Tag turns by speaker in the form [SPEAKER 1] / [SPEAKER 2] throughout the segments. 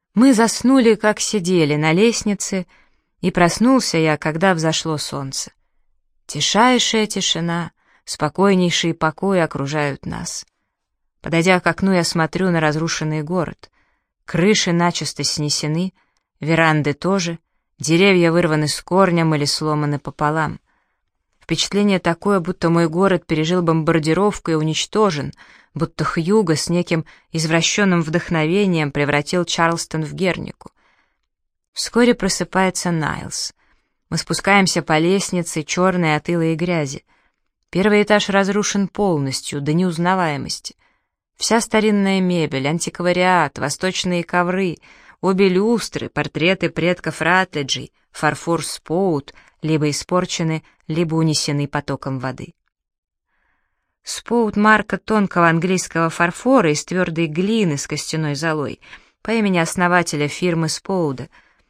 [SPEAKER 1] Мы заснули, как сидели на лестнице, и проснулся я, когда взошло солнце. Тишайшая тишина, спокойнейший покой окружают нас. Подойдя к окну, я смотрю на разрушенный город. Крыши начисто снесены, веранды тоже, деревья вырваны с корнем или сломаны пополам. Впечатление такое, будто мой город пережил бомбардировку и уничтожен, будто Хьюго с неким извращенным вдохновением превратил Чарльстон в Гернику. Вскоре просыпается Найлс. Мы спускаемся по лестнице, черной от ила и грязи. Первый этаж разрушен полностью, до неузнаваемости. Вся старинная мебель, антиквариат, восточные ковры, обе люстры, портреты предков Ратлиджей, фарфор Споут либо испорчены, либо унесены потоком воды. Споут — марка тонкого английского фарфора из твердой глины с костяной золой по имени основателя фирмы Споуда,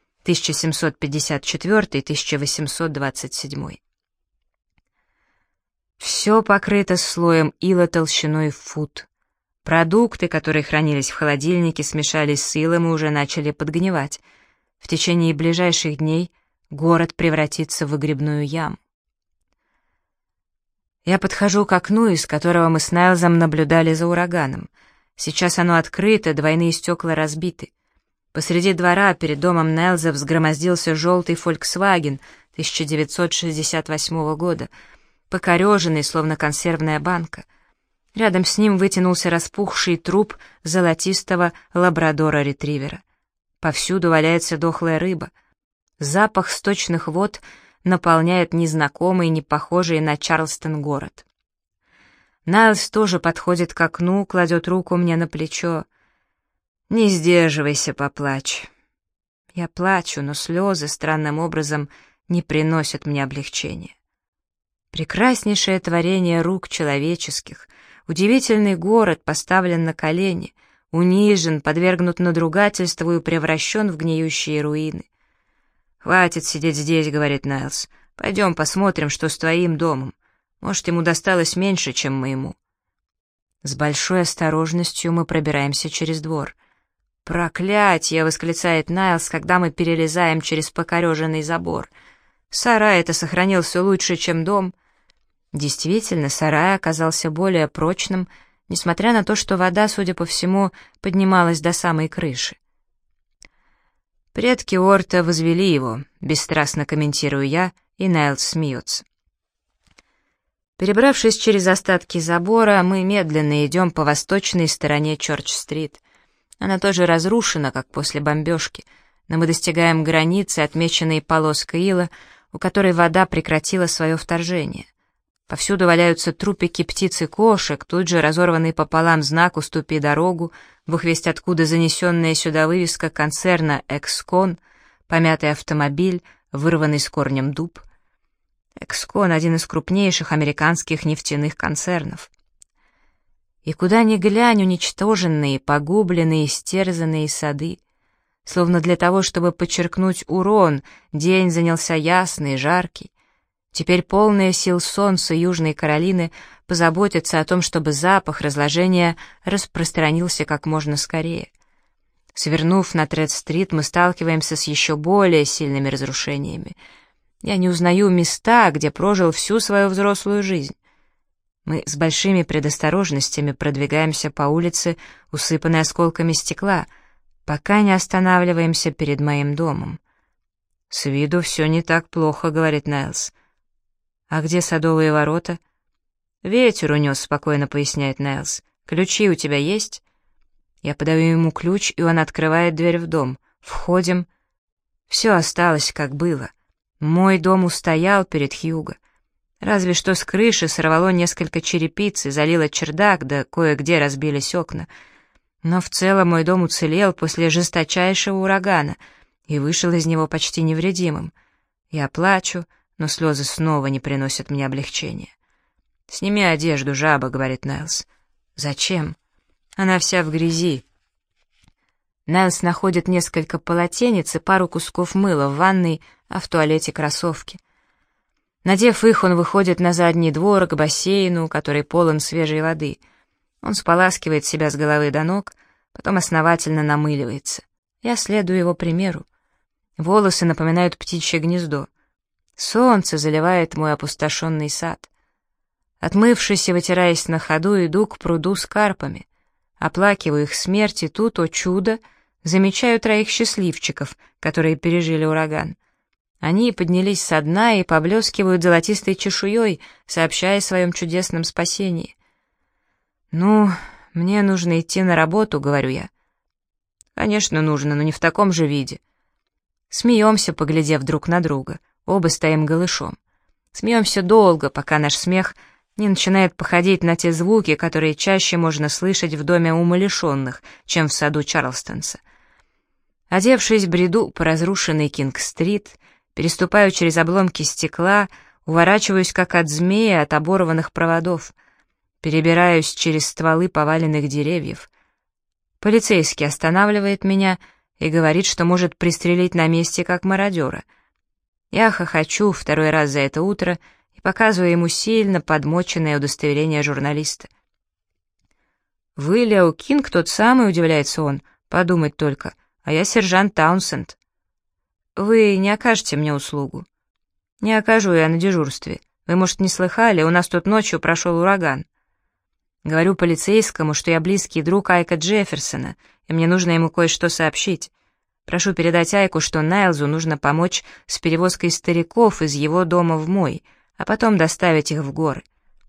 [SPEAKER 1] 1754-1827. Все покрыто слоем ила толщиной в фут. Продукты, которые хранились в холодильнике, смешались с илом и уже начали подгнивать. В течение ближайших дней город превратится в выгребную яму. Я подхожу к окну, из которого мы с Найлзом наблюдали за ураганом. Сейчас оно открыто, двойные стекла разбиты. Посреди двора перед домом Найлза взгромоздился желтый «Фольксваген» 1968 года, покореженный, словно консервная банка. Рядом с ним вытянулся распухший труп золотистого лабрадора-ретривера. Повсюду валяется дохлая рыба. Запах сточных вод наполняет незнакомый, не похожий на Чарльстон город. Найлс тоже подходит к окну, кладет руку мне на плечо. «Не сдерживайся, поплачь». Я плачу, но слезы странным образом не приносят мне облегчения. Прекраснейшее творение рук человеческих, удивительный город поставлен на колени, унижен, подвергнут надругательству и превращен в гниющие руины. «Хватит сидеть здесь», — говорит Найлс. «Пойдем посмотрим, что с твоим домом. Может, ему досталось меньше, чем моему». С большой осторожностью мы пробираемся через двор. «Проклятье!» — восклицает Найлс, когда мы перелезаем через покореженный забор. «Сарай-то сохранился лучше, чем дом». Действительно, сарай оказался более прочным, несмотря на то, что вода, судя по всему, поднималась до самой крыши. «Предки Орта возвели его», — бесстрастно комментирую я, и Найлс смеется. Перебравшись через остатки забора, мы медленно идем по восточной стороне Чёрч-стрит. Она тоже разрушена, как после бомбежки, но мы достигаем границы, отмеченной полоской ила, у которой вода прекратила свое вторжение. Повсюду валяются трупики птиц и кошек, тут же разорванный пополам знак «Уступи дорогу», бог-весть откуда занесенная сюда вывеска концерна «Экскон», помятый автомобиль, вырванный с корнем дуб. «Экскон» — один из крупнейших американских нефтяных концернов. И куда ни глянь, уничтоженные, погубленные, истерзанные сады. Словно для того, чтобы подчеркнуть урон, день занялся ясный, жаркий. Теперь полное сил солнца Южной Каролины позаботится о том, чтобы запах разложения распространился как можно скорее. Свернув на Тред-стрит, мы сталкиваемся с еще более сильными разрушениями. Я не узнаю места, где прожил всю свою взрослую жизнь. Мы с большими предосторожностями продвигаемся по улице, усыпанной осколками стекла, пока не останавливаемся перед моим домом. «С виду все не так плохо», — говорит Найлс. «А где садовые ворота?» «Ветер унес», — спокойно поясняет Найлс. «Ключи у тебя есть?» Я подаю ему ключ, и он открывает дверь в дом. Входим. Все осталось, как было. Мой дом устоял перед Хьюго. Разве что с крыши сорвало несколько черепиц и залило чердак, да кое-где разбились окна. Но в целом мой дом уцелел после жесточайшего урагана и вышел из него почти невредимым. Я плачу, но слезы снова не приносят мне облегчения. «Сними одежду, жаба», — говорит Найлс. «Зачем? Она вся в грязи». Найлс находит несколько полотенец и пару кусков мыла в ванной, а в туалете кроссовки. Надев их, он выходит на задний двор к бассейну, который полон свежей воды. Он споласкивает себя с головы до ног, потом основательно намыливается. Я следую его примеру. Волосы напоминают птичье гнездо. Солнце заливает мой опустошенный сад. Отмывшись и вытираясь на ходу, иду к пруду с карпами. Оплакиваю их смерть, и тут, о чудо, замечаю 3 счастливчиков, которые пережили ураган. Они поднялись со дна и поблескивают золотистой чешуей, сообщая о своем чудесном спасении. «Ну, мне нужно идти на работу», — говорю я. «Конечно, нужно, но не в таком же виде». Смеемся, поглядев друг на друга. Оба стоим голышом. Смеемся долго, пока наш смех не начинает походить на те звуки, которые чаще можно слышать в доме умалишенных, чем в саду Чарлстонса. Одевшись, бреду по разрушенной Кинг-стрит, переступаю через обломки стекла, уворачиваюсь, как от змеи, от оборванных проводов, перебираюсь через стволы поваленных деревьев. Полицейский останавливает меня и говорит, что может пристрелить на месте, как мародера. Я хохочу 2-й раз за это утро и показываю ему сильно подмоченное удостоверение журналиста. «Вы Лео Кинг, тот самый?» — удивляется он. «Подумать только, а я сержант Таунсенд». «Вы не окажете мне услугу?» «Не окажу, я на дежурстве. Вы, может, не слыхали, у нас тут ночью прошел ураган». Говорю полицейскому, что я близкий друг Айка Джефферсона, и мне нужно ему кое-что сообщить. Прошу передать Айку, что Найлзу нужно помочь с перевозкой стариков из его дома в мой, а потом доставить их в горы.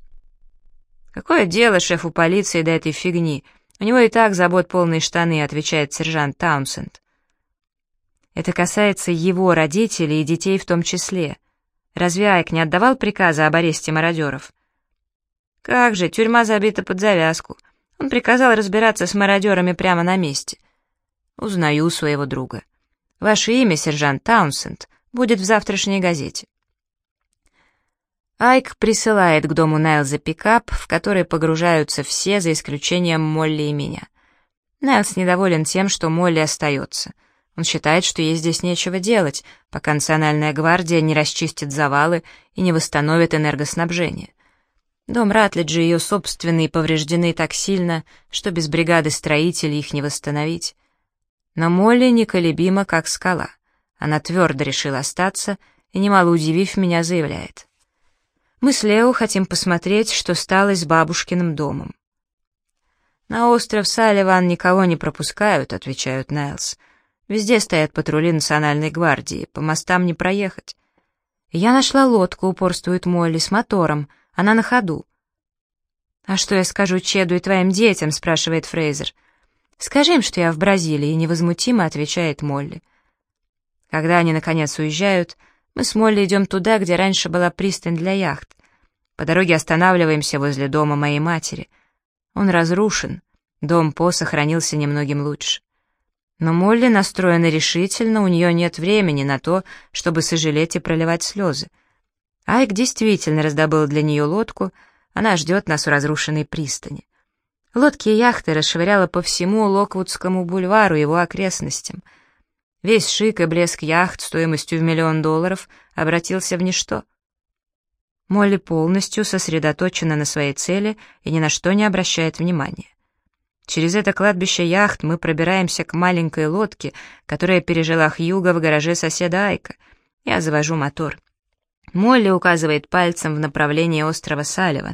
[SPEAKER 1] «Какое дело шефу полиции до этой фигни? У него и так забот полные штаны», — отвечает сержант Таунсенд. «Это касается его родителей и детей в том числе. Разве Айк не отдавал приказа об аресте мародеров?» «Как же, тюрьма забита под завязку. Он приказал разбираться с мародерами прямо на месте». Узнаю своего друга. «Ваше имя, сержант Таунсенд, будет в завтрашней газете». Айк присылает к дому Найлза пикап, в который погружаются все, за исключением Молли и меня. Найлз недоволен тем, что Молли остается. Он считает, что ей здесь нечего делать, пока Национальная гвардия не расчистит завалы и не восстановит энергоснабжение. Дом Ратлиджа и ее собственные повреждены так сильно, что без бригады строителей их не восстановить. Но Молли неколебима, как скала. Она твердо решила остаться и, немало удивив меня, заявляет: «Мы с Лео хотим посмотреть, что стало с бабушкиным домом». «На остров Салливан никого не пропускают», — отвечают Найлз. «Везде стоят патрули Национальной гвардии, по мостам не проехать». «Я нашла лодку», — упорствует Молли, — «с мотором, она на ходу». «А что я скажу Чеду и твоим детям?» — спрашивает Фрейзер. «Скажи им, что я в Бразилии», — невозмутимо отвечает Молли. Когда они, наконец, уезжают, мы с Молли идем туда, где раньше была пристань для яхт. По дороге останавливаемся возле дома моей матери. Он разрушен, дом По сохранился немногим лучше. Но Молли настроена решительно, у нее нет времени на то, чтобы сожалеть и проливать слезы. Айк действительно раздобыл для нее лодку, она ждет нас у разрушенной пристани. Лодки и яхты расшвыряло по всему Локвудскому бульвару и его окрестностям. Весь шик и блеск яхт стоимостью в $1 миллион обратился в ничто. Молли полностью сосредоточена на своей цели и ни на что не обращает внимания. Через это кладбище яхт мы пробираемся к маленькой лодке, которая пережила Хьюго в гараже соседа Айка. Я завожу мотор. Молли указывает пальцем в направлении острова Салливан.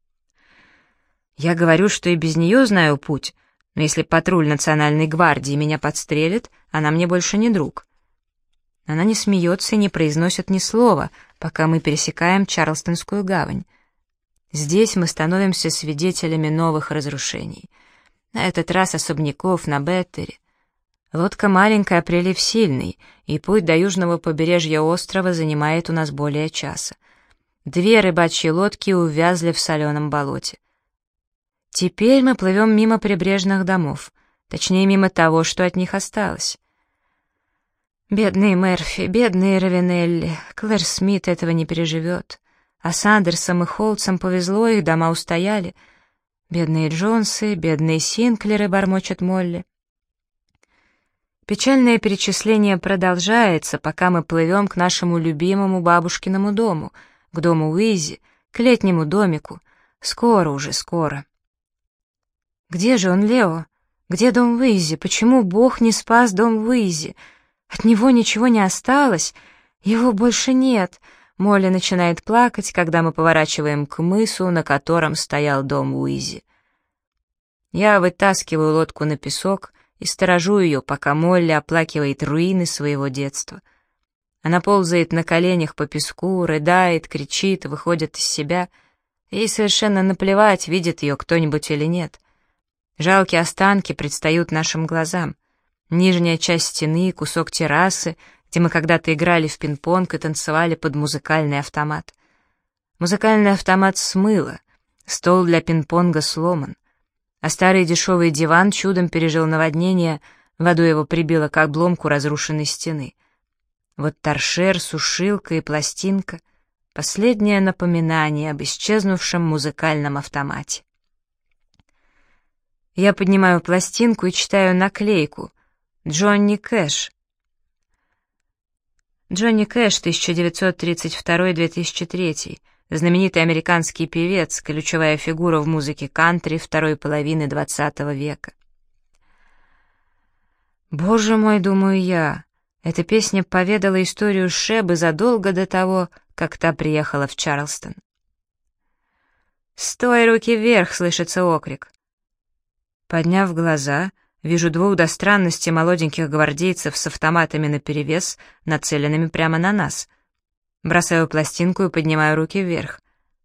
[SPEAKER 1] Я говорю, что и без нее знаю путь, но если патруль Национальной гвардии меня подстрелит, она мне больше не друг. Она не смеется и не произносит ни слова, пока мы пересекаем Чарлстонскую гавань. Здесь мы становимся свидетелями новых разрушений. На этот раз особняков на Беттере. Лодка маленькая, прилив сильный, и путь до южного побережья острова занимает у нас более часа. 2 рыбачьи лодки увязли в соленом болоте. Теперь мы плывем мимо прибрежных домов, точнее, мимо того, что от них осталось. Бедный Мерфи, бедный Равинелли, Клэр Смит этого не переживет. А Сандерсом и Холтсом повезло, их дома устояли. Бедные Джонсы, бедные Синклеры, бормочет Молли. Печальное перечисление продолжается, пока мы плывем к нашему любимому бабушкиному дому, к дому Уизи, к летнему домику. Скоро уже, скоро. «Где же он, Лео? Где дом Уизи? Почему Бог не спас дом Уизи? От него ничего не осталось, его больше нет. Молли начинает плакать, когда мы поворачиваем к мысу, на котором стоял дом Уизи. Я вытаскиваю лодку на песок и сторожу ее, пока Молли оплакивает руины своего детства. Она ползает на коленях по песку, рыдает, кричит, выходит из себя. Ей совершенно наплевать, видит ее кто-нибудь или нет. Жалкие останки предстают нашим глазам. Нижняя часть стены, кусок террасы, где мы когда-то играли в пинг-понг и танцевали под музыкальный автомат. Музыкальный автомат смыло, стол для пинг-понга сломан. А старый дешевый диван чудом пережил наводнение, водой его прибило к обломку разрушенной стены. Вот торшер, сушилка и пластинка — последнее напоминание об исчезнувшем музыкальном автомате. Я поднимаю пластинку и читаю наклейку «Джонни Кэш». Джонни Кэш, 1932-2003, знаменитый американский певец, ключевая фигура в музыке кантри второй половины XX века. Боже мой, думаю я, эта песня поведала историю Шебы задолго до того, как та приехала в Чарльстон. «Стой, руки вверх!» — слышится окрик. Подняв глаза, вижу двух до странности молоденьких гвардейцев с автоматами наперевес, нацеленными прямо на нас. Бросаю пластинку и поднимаю руки вверх.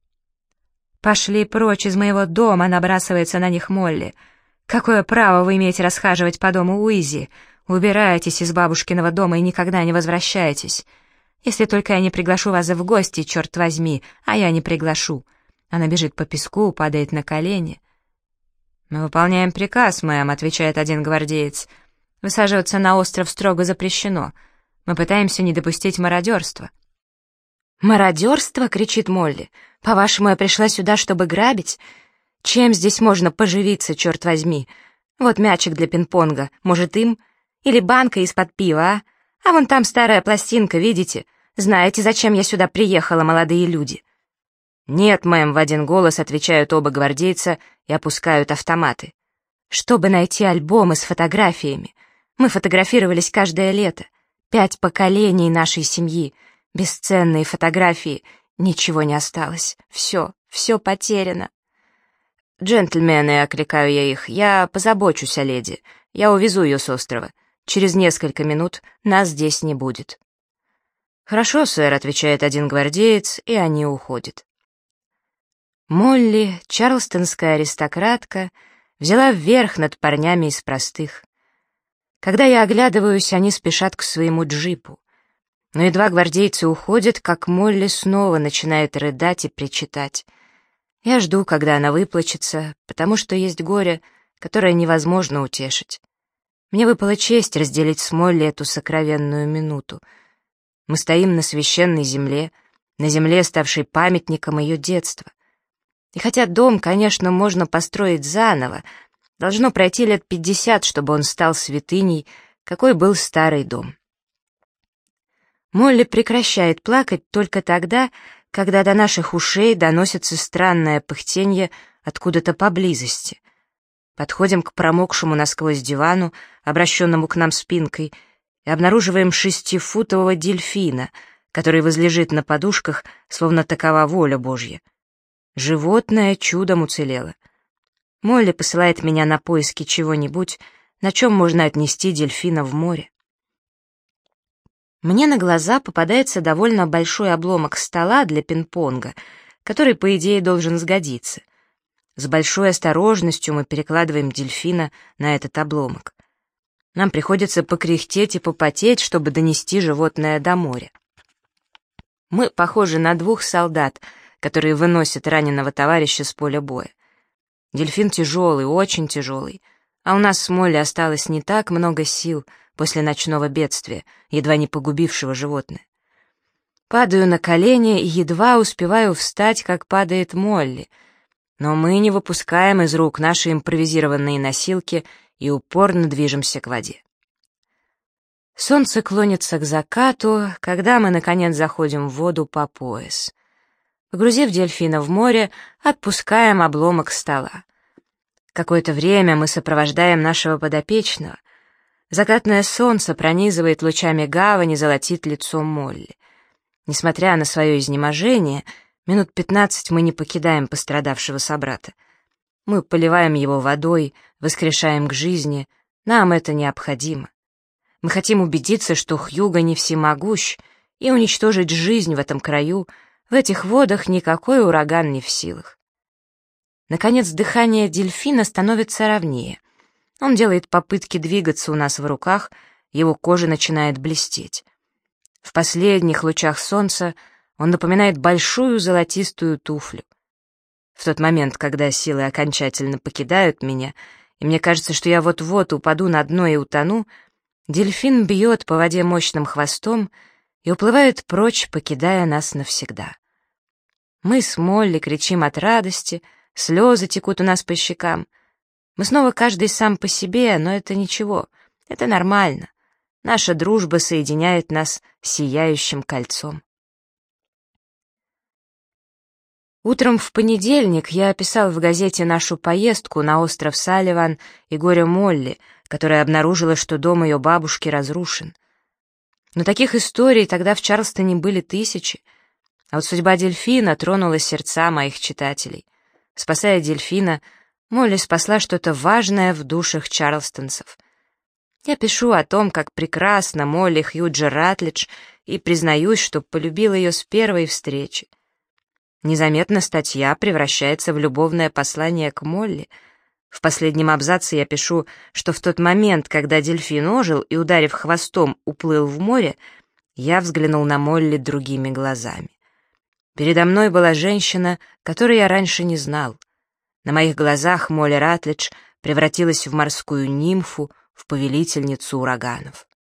[SPEAKER 1] «Пошли прочь из моего дома!» — набрасывается на них Молли. «Какое право вы имеете расхаживать по дому Уизи? Убирайтесь из бабушкиного дома и никогда не возвращайтесь. Если только я не приглашу вас в гости, черт возьми, а я не приглашу». Она бежит по песку, падает на колени. «Мы выполняем приказ, мэм», — отвечает один гвардеец. «Высаживаться на остров строго запрещено. Мы пытаемся не допустить мародерства». «Мародерство?» — кричит Молли. «По-вашему, я пришла сюда, чтобы грабить? Чем здесь можно поживиться, черт возьми? Вот мячик для пинг-понга, может, им? Или банка из-под пива, а? А вон там старая пластинка, видите? Знаете, зачем я сюда приехала, молодые люди?» «Нет, мэм», — в один голос отвечают оба гвардейца и опускают автоматы. «Чтобы найти альбомы с фотографиями. Мы фотографировались каждое лето. 5 поколений нашей семьи. Бесценные фотографии. Ничего не осталось. Все потеряно». «Джентльмены», — окликаю я их, — «я позабочусь о леди. Я увезу ее с острова. Через несколько минут нас здесь не будет». «Хорошо, сэр», — отвечает один гвардеец, и они уходят. Молли, чарльстонская аристократка, взяла вверх над парнями из простых. Когда я оглядываюсь, они спешат к своему джипу. Но едва гвардейцы уходят, как Молли снова начинает рыдать и причитать. Я жду, когда она выплачется, потому что есть горе, которое невозможно утешить. Мне выпала честь разделить с Молли эту сокровенную минуту. Мы стоим на священной земле, на земле, ставшей памятником ее детства. И хотя дом, конечно, можно построить заново, должно пройти лет 50, чтобы он стал святыней, какой был старый дом. Молли прекращает плакать только тогда, когда до наших ушей доносится странное пыхтенье откуда-то поблизости. Подходим к промокшему насквозь дивану, обращенному к нам спинкой, и обнаруживаем 6-футового дельфина, который возлежит на подушках, словно такова воля Божья. Животное чудом уцелело. Молли посылает меня на поиски чего-нибудь, на чем можно отнести дельфина в море. Мне на глаза попадается довольно большой обломок стола для пинг-понга, который, по идее, должен сгодиться. С большой осторожностью мы перекладываем дельфина на этот обломок. Нам приходится покряхтеть и попотеть, чтобы донести животное до моря. Мы похожи на 2 солдат, которые выносят раненого товарища с поля боя. Дельфин тяжелый, очень тяжелый, а у нас с Молли осталось не так много сил после ночного бедствия, едва не погубившего животное. Падаю на колени и едва успеваю встать, как падает Молли, но мы не выпускаем из рук наши импровизированные носилки и упорно движемся к воде. Солнце клонится к закату, когда мы, наконец, заходим в воду по пояс. Погрузив дельфина в море, отпускаем обломок стола. Какое-то время мы сопровождаем нашего подопечного. Закатное солнце пронизывает лучами гавани, золотит лицо Молли. Несмотря на свое изнеможение, минут 15 мы не покидаем пострадавшего собрата. Мы поливаем его водой, воскрешаем к жизни, нам это необходимо. Мы хотим убедиться, что Хьюго не всемогущ, и уничтожить жизнь в этом краю, в этих водах никакой ураган не в силах. Наконец, дыхание дельфина становится ровнее. Он делает попытки двигаться у нас в руках, его кожа начинает блестеть. В последних лучах солнца он напоминает большую золотистую туфлю. В тот момент, когда силы окончательно покидают меня, и мне кажется, что я вот-вот упаду на дно и утону, дельфин бьет по воде мощным хвостом и уплывает прочь, покидая нас навсегда. Мы с Молли кричим от радости, слезы текут у нас по щекам. Мы снова каждый сам по себе, но это ничего, это нормально. Наша дружба соединяет нас сияющим кольцом. Утром в понедельник я описал в газете нашу поездку на остров Салливан и горе Молли, которая обнаружила, что дом ее бабушки разрушен. Но таких историй тогда в Чарльстоне были тысячи, а вот судьба дельфина тронула сердца моих читателей. Спасая дельфина, Молли спасла что-то важное в душах чарльстонцев. Я пишу о том, как прекрасна Молли Хьюджер Ратлидж, и признаюсь, что полюбил ее с первой встречи. Незаметно статья превращается в любовное послание к Молли. В последнем абзаце я пишу, что в тот момент, когда дельфин ожил и, ударив хвостом, уплыл в море, я взглянул на Молли другими глазами. Передо мной была женщина, которую я раньше не знал. На моих глазах Молли Ратлидж превратилась в морскую нимфу, в повелительницу ураганов.